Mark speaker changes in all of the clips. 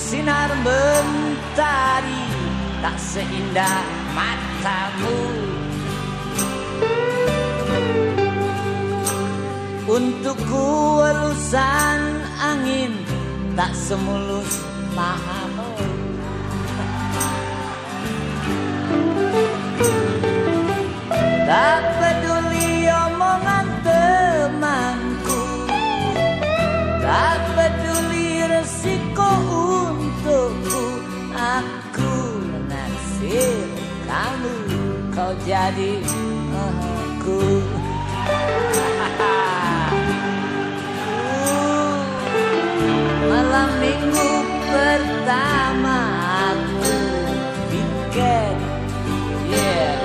Speaker 1: sinar mentari tak seindah matamu. Untukku elusan angin tak semulus pahamu. Tak peduli omongan temanku, tak peduli resiko untukku. Aku naksir kamu, kau jadi aku. Malam minggu pertama aku weekend, yeah.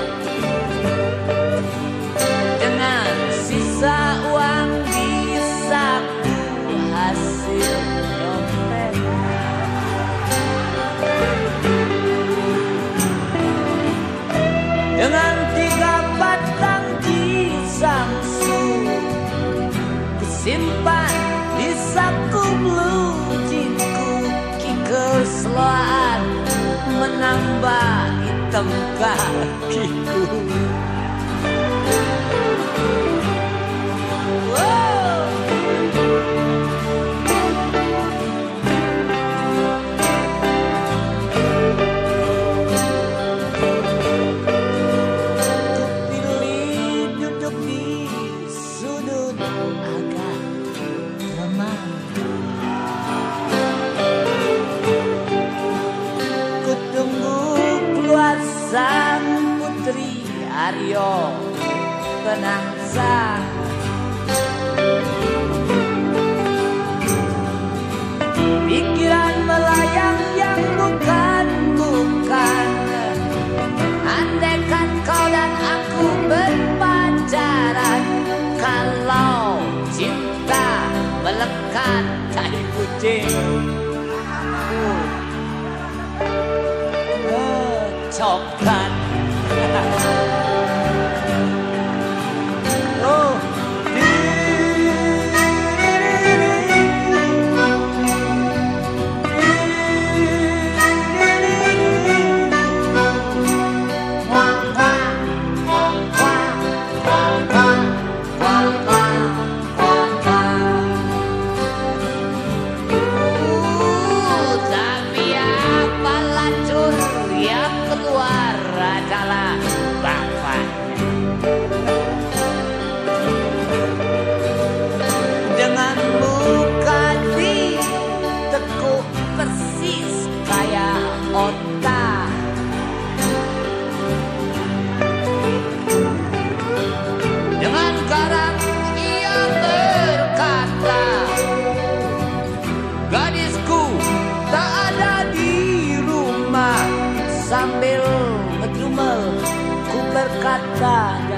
Speaker 1: Dengan sisa uang di saku hasil nyopet. Dengan 3 batang Samsu kusimpan di saku blue jeansku. Kekeselaan menambah hitam kakiku. Sang putri Aryo Penangsa, pikiran melayang yang bukan-bukan. Andaikan kau dan aku berpacaran, kalau cinta melekat tai kucing, coklat. Oh, tapi apa lacur yang keluar adalah bapaknya. Dengan muka ditekuk persis kayak otak. Dengan garang ia berkata, gadisku tak ada di rumah. Sambil ngedumel ku berkata